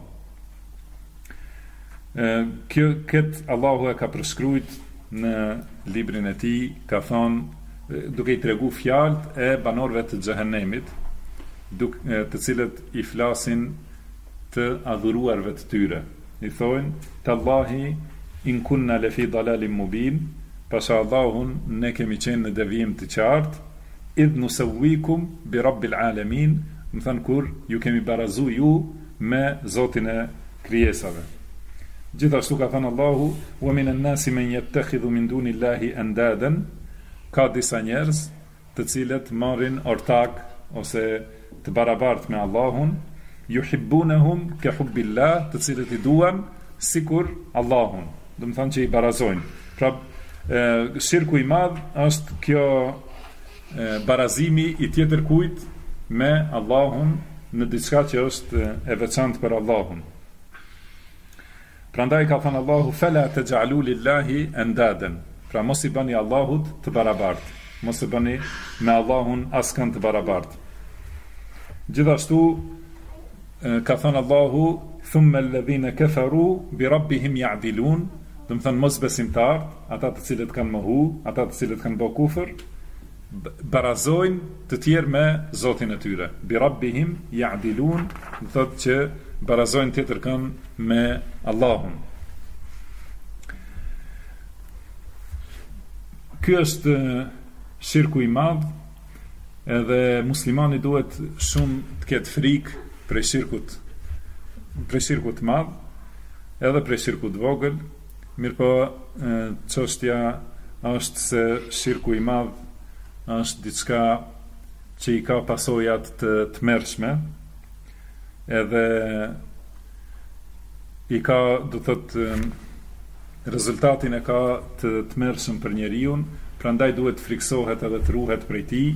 B: Këtë Allahu e ka përshkruajt në librin e tij, ka thonë duke i tregu fjalët e banorëve të xhehenemit, të cilët i flasin të adhuruarve të tyre. I thonë: "Tallahi in kunna lafi dalalin mubin", pasha Allahun ne kemi qenë në devijim të qartë, idh nusawwikum bi rabbil alamin, më thënë kur ju kemi barazu ju me Zotin e krijesave. Gjithashtu ka thënë Allahu: "Wa minan nasi man yattakhidhu min dunillahi andadan", ka disa njerëz të cilët marrin ortak ose të barabartë me Allahun, yuhibbunahum ka hubbillah, të cilët i duan sikur Allahun, do të thonë që i barazojnë. Pra shirku i madh është kjo barazimi i tjetër kujt me Allahun në diçka që është e veçantë për Allahun. Prandaj ka thënë Allahu: "Fala taj'alu lillahi andadan", pra mos i bëni Allahut të barabartë, mos e bëni me Allahun askën të barabartë. Gjithashtu ka thënë Allahu: "Thumma alladhina kafaru bi rabbihim ya'dilun", do të thënë mosbesimtar, ata të cilët kanë mohu, ata të cilët kanë bërë kufër, barazojnë të tjerë me Zotin e tyre. Bi rabbihim ya'dilun, do thotë që barazojnë tjetër kënd me Allahun. Ky është shirku i madh, edhe muslimani duhet shumë të ketë frikë prej shirkut të madh, edhe prej shirkut vogël. Mirëpo çështja është se shirku i madh është diçka që i ka pasojat të tmerrshme, edhe i ka, do thotë, rezultatin e ka të tmerrshëm për njeriu, prandaj duhet të friksohet edhe të ruhet prej tij.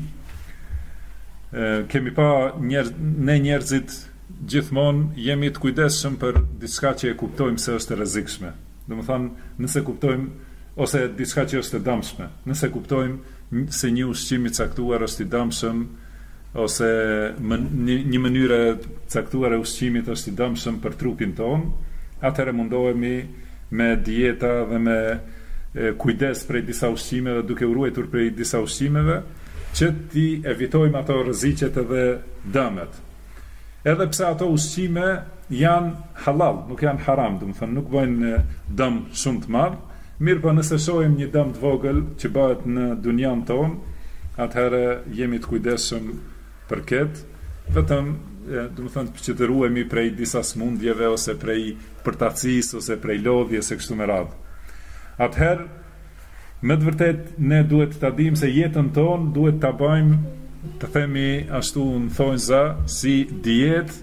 B: Kemi pa ne njerëzit gjithmonë jemi të kujdesshëm për diçka që e kuptojmë se është e rrezikshme. Do të thonë, nëse kuptojmë ose diçka që është e dëmshme, nëse kuptojmë se një ushqim i caktuar është i dëmshëm ose një mënyrë e caktuar e ushqimit është i dëmshëm për trupin ton, atëherë mundohemi me dieta dhe me kujdes prej disa ushqimeve, duke u ruajtur prej disa ushqimeve, që ti evitojmë ato rreziqet edhe dëmet. Edhe pse ato ushqime janë halal, nuk janë haram, do të thënë nuk bëjnë dëm shumë të madh, mirë po nëse shohim një dëm të vogël që bëhet në dunjan ton, atëherë jemi të kujdesshëm për këtë, vetëm do të thënë që të ruhemi prej disa smundjeve ose prej përtacisë ose prej lodhjes e kështu me radhë. Atëherë me të vërtet ne duhet ta dimë se jetën ton duhet ta bëjmë, të themi ashtu në thonjza, si dietë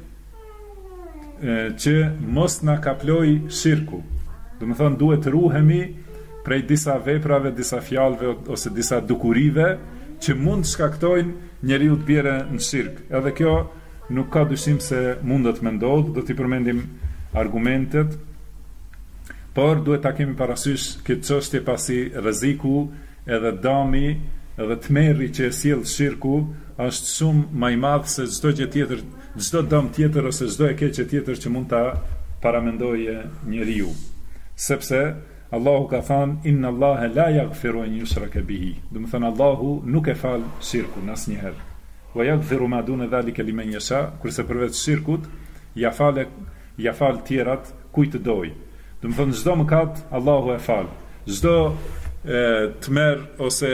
B: që mos na kaploj shirku. Do të thonë duhet të ruhemi prej disa veprave, disa fjalëve ose disa dukurive që mund të shkaktojnë njeriu të bjerë në shirk. Edhe kjo nuk ka dyshim se mundet me ndodhë, do t'i përmendim argumentet, por duhet ta kemi parasysh këtë çështje pasi rreziku edhe dami edhe tmerri që e sjell shirku është shumë më i madh se çdo gjë tjetër, çdo dëm tjetër ose çdo e keqe tjetër që mund ta paramendojë njeriu. Sepse Allahu ka thënë: "Inna Allaha la yaghfiru an yushraka bihi", do të thënë Allahu nuk e fal shirkun asnjëherë. Wa yaghfiru ma duna dhalika liman yasha, kurse përveç shirkut ja fal tjerat kujt të doj. Do të thonë çdo mëkat Allahu e fal. Çdo tmerr ose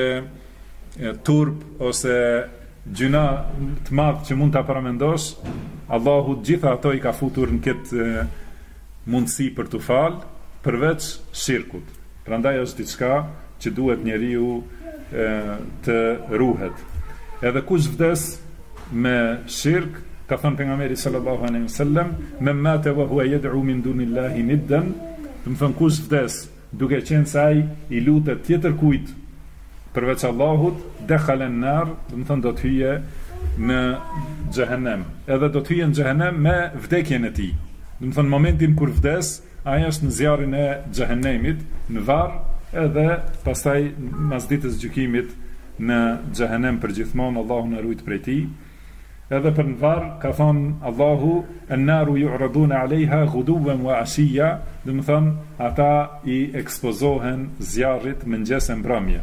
B: turp ose gjuna të madh që mund ta paramendosh, Allahu gjitha ato i ka futur në këtë mundësi për të fal, përveç shirkut. Prandaj është diçka që duhet njeriu të ruhet. Edhe kush vdes me shirk, ka thënë pejgamberi sallallahu alaihi wasallam, "Men mata wa huwa yad'u min dunillahi niddan", do të thonë kush vdes duke qenë se ai i lutet tjetër kujt përveç Allahut, dakhala an-nar, do të thonë do të hyje në xhehenem. Edhe do të hyje në xhehenem me vdekjen e tij. Do të thonë momentin kur vdes, ai është në zjarrin e xhehenemit, në varr, edhe pastaj mas ditës gjykimit në xhehenem për gjithmonë. Allahu na ruaj prej tij. Edhe për në varr ka thonë Allahu, "An-naru yu'raduna 'alayha ghuduwan wa 'ashiyya", do të thonë ata i ekspozohen zjarrit mëngjes e mbrëmje.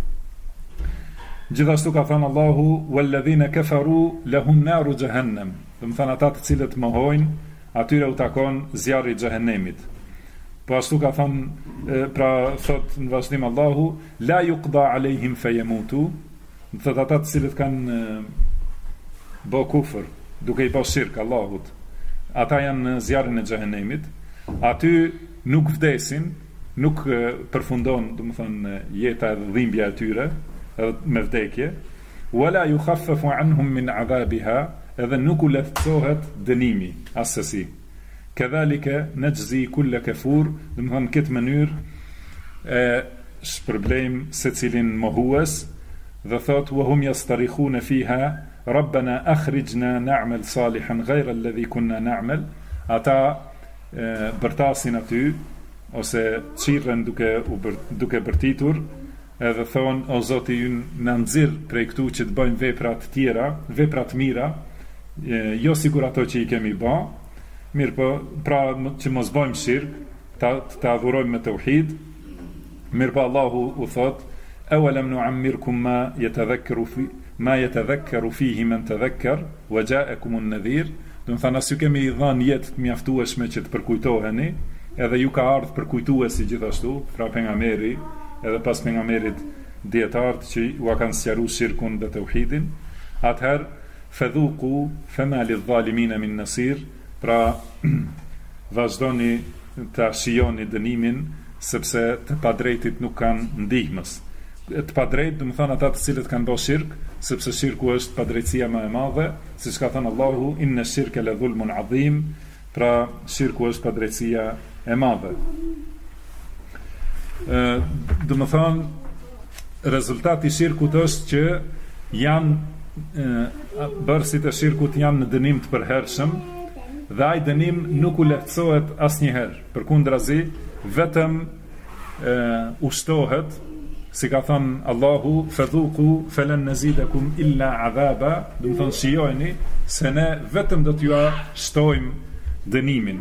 B: Gjithashtu ka thënë Allahu, "Walladhina kafaru lahum naru jahannam", do të thonë ata të cilët mohojnë, atyre u takon zjarri i xhehenemit. Po ashtu ka thënë, pra thot në vazhdim Allahu, "La yuqda alejhim fayamutu", do të thotë ata të cilët kanë bë kufër, duke i bërë shirk Allahut, ata janë në zjarrin e xhehenemit, aty nuk vdesin, nuk përfundon, do të thonë jeta e dhimbja e tyre me vdekje, wala yukhaffafu anhum min adhabiha, edhe nuk u lehtësohet dënimi asesi. Kadhalika najzi kull kafur, do të thonë këtë mënyrë e shpërblejm secilin mohues, dhe thot wa hum yastarikhuna fiha Rabbana akhrijna na'mal salihan ghayra alladhi kunna na'mal, ata bërtasin aty ose çirren duke bërtitur, edhe thon o Zoti ynë na nxirr prej këtu që të bëjmë vepra të tjera, vepra të mira, jo sigur ato që i kemi bë, mirë po, pra që mos bëjmë shirk, ta adhurojmë me tauhid. Mirë po Allahu u thot, awalam nu'ammirkum ma yatadhakkaru fihi man tadhakkar wa ja'akum an-nadhir, do të thonë as ju kemi dhënë jetë të mjaftueshme që të përkujtoheni, edhe ju ka ardhur përkujtuesi gjithashtu, pra pejgamberi, edhe pas pejgamberit dietarët që u kanë sqaruar shirkun dhe tauhidin. Atëherë fadhuqu fama lidh-dhalimin min nasir, pra vazhdoni ta shijoni dënimin, sepse të padrejtit nuk kanë ndihmës. Të padrejt, do të thonë ata të cilët kanë bërë shirk, sepse shirku është padrejtësia më e madhe, siç ka thënë Allahu, inna shirka la dhulmun adhim, pra shirku është padrejtësia e madhe. Do të thonë rezultati i shirkut është që janë bërësit e shirkut janë në dënim të përhershëm, dhe ai dënim nuk u lehtësohet asnjëherë, përkundrazi vetëm ushtohet, si ka thënë Allahu, fadhuqu falan nazidakum illa adhaba, do të thonë shijojeni se ne vetëm do t'ju shtojmë dënimin.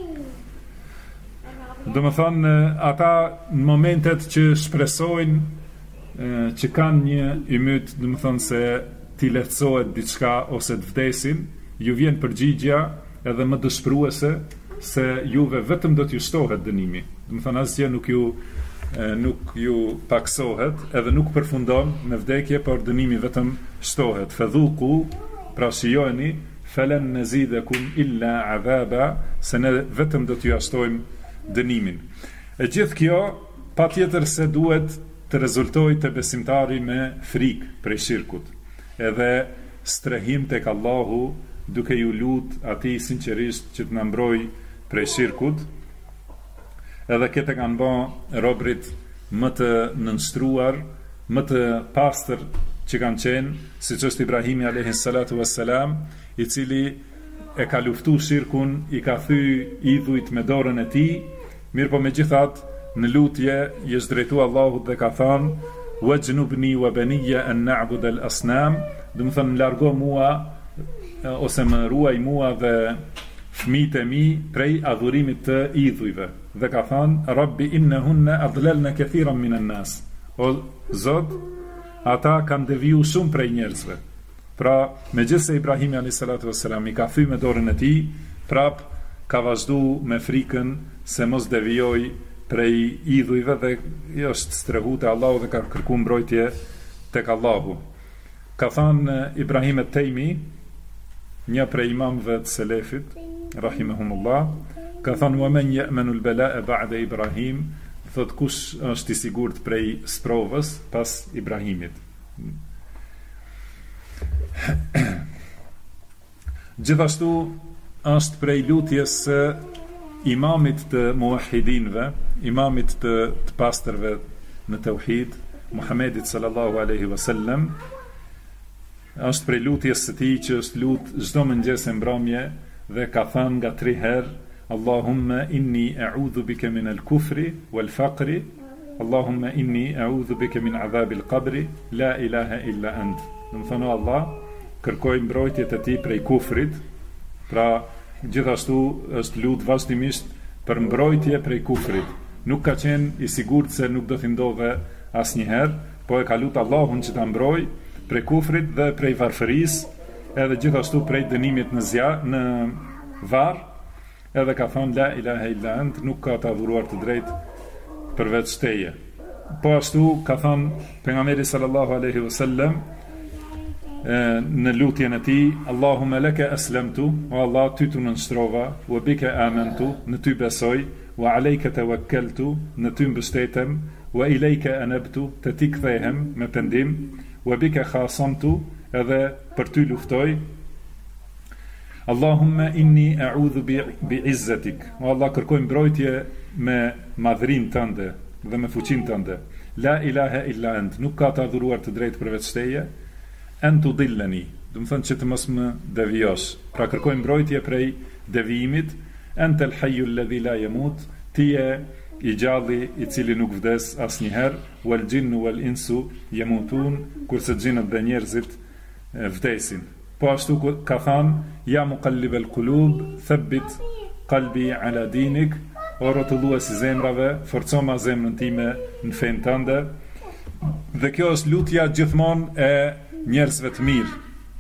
B: Do të thonë ata në momentet që shpresojnë që kanë një ymyt, do të thonë se t'i lehtësohet diçka ose të vdesin, ju vjen përgjigja edhe më dëshpëruese se juve vetëm do t'ju shtohet dënimi. Do të thonë asgjë nuk ju paksohet, edhe nuk përfundon me vdekje, por dënimi vetëm shtohet. Fadhuqu, pra shijoni, falan nazidakum illa adhaba, se ne vetëm do t'ju shtojmë dënimin. E gjithë kjo patjetër se duhet të rezultojë te besimtari me frikë prej shirkut, edhe strehim tek Allahu, duke ju lut atij sinqerisht që të na mbrojë prej shirkut. Edhe këtë kanë bën robrit më të nënshstruar, më të pastër që kanë qenë, siç është Ibrahimi alayhis salatu wassalam, i cili e ka luftu shirkun, i ka thy idhujt me dorën e tij, mirë po megjithatë në lutje i është drejtuar Allahut dhe ka thënë wajnubni wa baniya an na'bud al-asnam, do të thonë largo mua ose më ruaj mua dhe fëmijët e mi prej adhurimit të idhujve. Dhe ka thënë Rabbi innahunna adlalna kathiran min an-nas, o Zot, ata kanë deviju shumë prej njerëzve. Pra megjithse Ibrahimi alayhis salatu wassalam i ka thyer me dorën e tij, prap ka vazhdu me frikën se mos devijoj prej idhujve dhe është strehu te Allahu dhe ka kërku mbrojtje tek Allahu. Ka thënë Ibrahim et-Tejmi, një prej imamëve të selefit, rahimahumullah, ka thënë wa men ya'manu al-bala'a ba'da Ibrahim, thot kush është i sigurt prej sprovës pas Ibrahimit. Gjithashtu është prej lutjes së imamit të muahidinve, imamit të pastërve në tauhid, Muhammedit sallallahu alaihi wasallam, është prej lutjes së tij që është lut çdo mëngjes e mbrëmje dhe ka thënë nga 3 herë Allahumma inni a'udhu bika min al-kufri wal-faqri, Allahumma inni a'udhu bika min adhabi al-qabri, la ilaha illa ant. Do të thonë Allah, kërkoj mbrojtje të ti prej kufrit, pra gjithashtu është lut vazhdimisht për mbrojtje prej kufrit. Nuk ka qenë i sigurt se nuk do t'i ndodhe asnjëherë, po e ka lut Allahun që ta mbroj prej kufrit dhe prej varfërisë, edhe gjithashtu prej dënimit në varr, edhe ka thonë la ilaha illa ant, nuk ka të adhuruar të drejtë përveç teje. Po ashtu ka thonë pejgamberi sallallahu alaihi wasallam në lutjen e tij, Allahumma laka aslamtu, o Allah ty të nënshtrova, wa bika amantu, në ty besoj, wa alayka tawakkaltu, në ty mbështetem, wa ilayka anabtu, të ti kthehem me pendim, wa bika khasamtu, edhe për ty luftoj. Allahumma inni a'udhu bi izzatik, o Allah kërkoj mbrojtje me madhrinë tënde dhe me fuqinë tënde. La ilaha illa ant, nuk ka të adhuruar të drejtë përveç teje. Antu dillani, do të thonë që të mos më devijosh. Pra kërkoj mbrojtje prej devijimit. Antal hayyu alladhi la yamut, ti je i gjalli i cili nuk vdes asnjëherë. Wal jinnu wal insu yamutun, kurse xhinët dhe njerëzit vdesin. Po ashtu ka thënë ja muqallib al-qulub, thabbit qalbi ala dinik, o rrotulluesi zemrave, forcoma zemrën time në fenë tënde. Dhe kjo është lutja gjithmonë e njerëzve të mirë.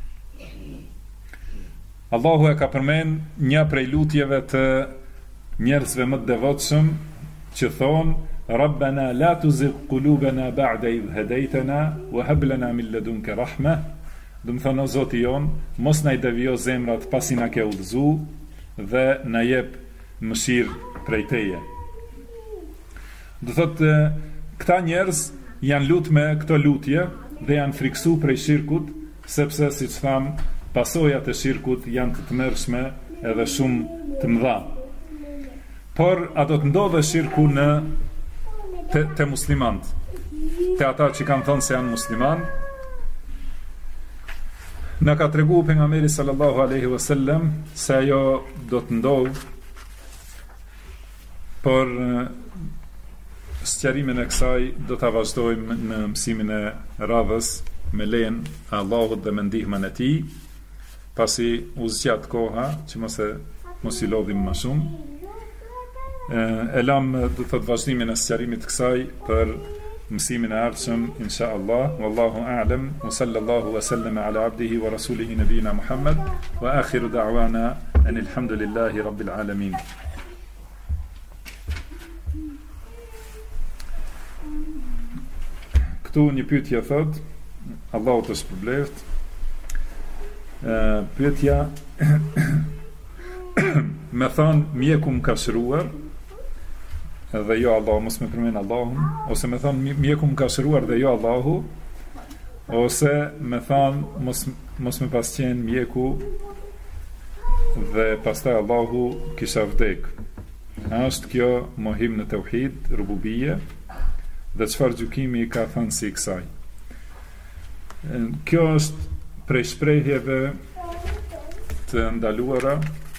B: Allahu e ka përmend një prej lutjeve të njerëzve më të devotshëm që thonë Rabbana la tuzigh qulubana ba'da idh hadaytana wa hab lana min ladunka rahmah. Do të thonë o Zoti jon, mos na i devijo zemrat pasi na ke udhëzu dhe na jep mëshirë prej teje. Do thotë këta njerëz janë lutur me këto lutje dhe janë friksu prej shirkut, sepse siç tham, pasojat e shirkut janë të tmerrshme edhe shumë të mëdha. Por a do të ndodhe shirku në te muslimanët, te ata që kanë thënë se janë musliman? Në ka tregu pejgamberi sallallahu alaihi wasallam se ajo do të ndodhë, por sqarimin e kësaj do ta vazhdojmë në mësimin e radhës me lejen e Allahut dhe me ndihmën e tij, pasi u zgjat koha që mos i lodhim më shumë. E lam do të thotë vazhdimin e sqarimit të kësaj për mësimin e ardhshëm inshallah. Wallahu a'lam, wa sallallahu wa sallama ala abdihi wa rasulihi nabiyina Muhammad, wa akhiru da'wana anil hamdulillahi rabbil alamin. Këtu një pyetje thot, Allahu të shpërbleft. Pyetja me thon mjeku më ka shëruar, dhe jo Allahu, mos më përmend Allahun, ose me thon mjeku më ka shëruar dhe jo Allahu, ose me thon mos më pasqen mjeku dhe pastaj Allahu kisha vdek. A është kjo mohim në tauhid, rububie, dhe çfarë gjykimi ka thënë si kësaj? Kjo është prej shprehjeve të ndaluara,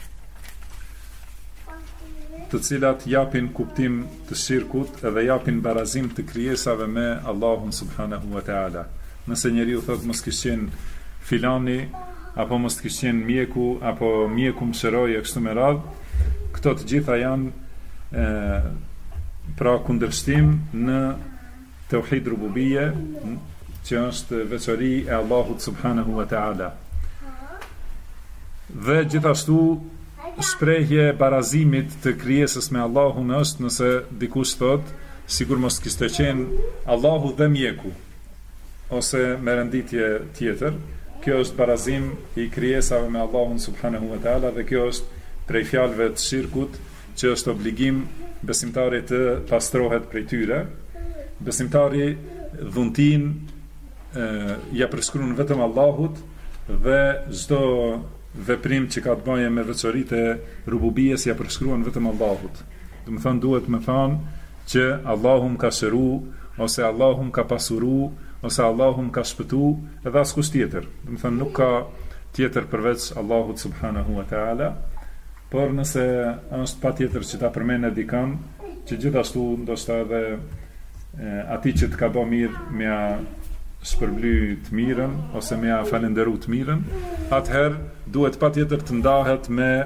B: të cilat japin kuptim të shirkut edhe japin barazim të krijesave me Allahun subhanahu wa ta'ala. Nëse njeriu thot mos kishin filani, apo mos kishin mjeku, apo mjeku më shëroi e kështu me radhë, këto të gjitha janë pra kundërshtim në tauhid rububie, që është veçori e Allahut subhanahu wa ta'ala. Dhe gjithashtu shprehje barazimit të krijesës me Allahun është nëse dikush thot, sigur mos kishte qenë Allahu dhe mjeku, ose me renditje tjetër, kjo është barazim i krijesave me Allahun subhanahu wa taala dhe kjo është prej fjalëve të shirkut që është obligim besimtarit të pastrohet prej tyre. Besimtari dhuntin ja përshkruan vetëm Allahut dhe çdo veprim që ka të bëjë me veçoritë e rububies ja përshkruan vetëm Allahut. Do të thonë duhet më thonë që Allahu më ka shëru, ose Allahu më ka pasuru, ose Allahu më ka shpëtu, edhe askush tjetër. Do të thonë nuk ka tjetër përveç Allahut subhanahu wa taala. Por nëse është patjetër që ta përmend dikën që gjithashtu ndoshta edhe atij që të ka bë mirë me ja shpërbly të mirën ose me ja falendëru të mirën, atëherë duhet patjetër të ndahet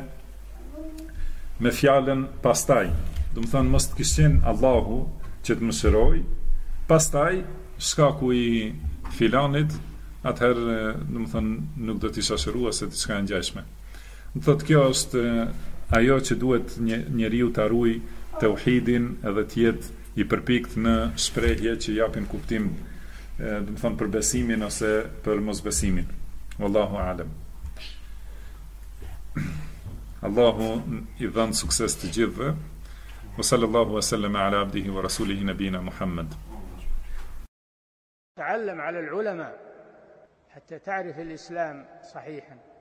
B: me fjalën pastaj. Do të thonë mos të kishte qenë Allahu që të më shëroj, pastaj shkaku i filanit, atëherë do të thonë nuk do të isha shëruar se diçka e ngjashme. Do thotë kjo është ajo që duhet njeriu ta ruaj tauhidin edhe të jetë i përpikt në shprehje që japin kuptim do të thonë për besimin ose për mosbesimin. Wallahu a'lam. Allahu i dhan sukses të gjithëve. Wa sallallahu wa sallama ala abdihi wa rasulihi nabina Muhammad.
A: تعلم على العلماء حتى تعرف الإسلام صحيحا.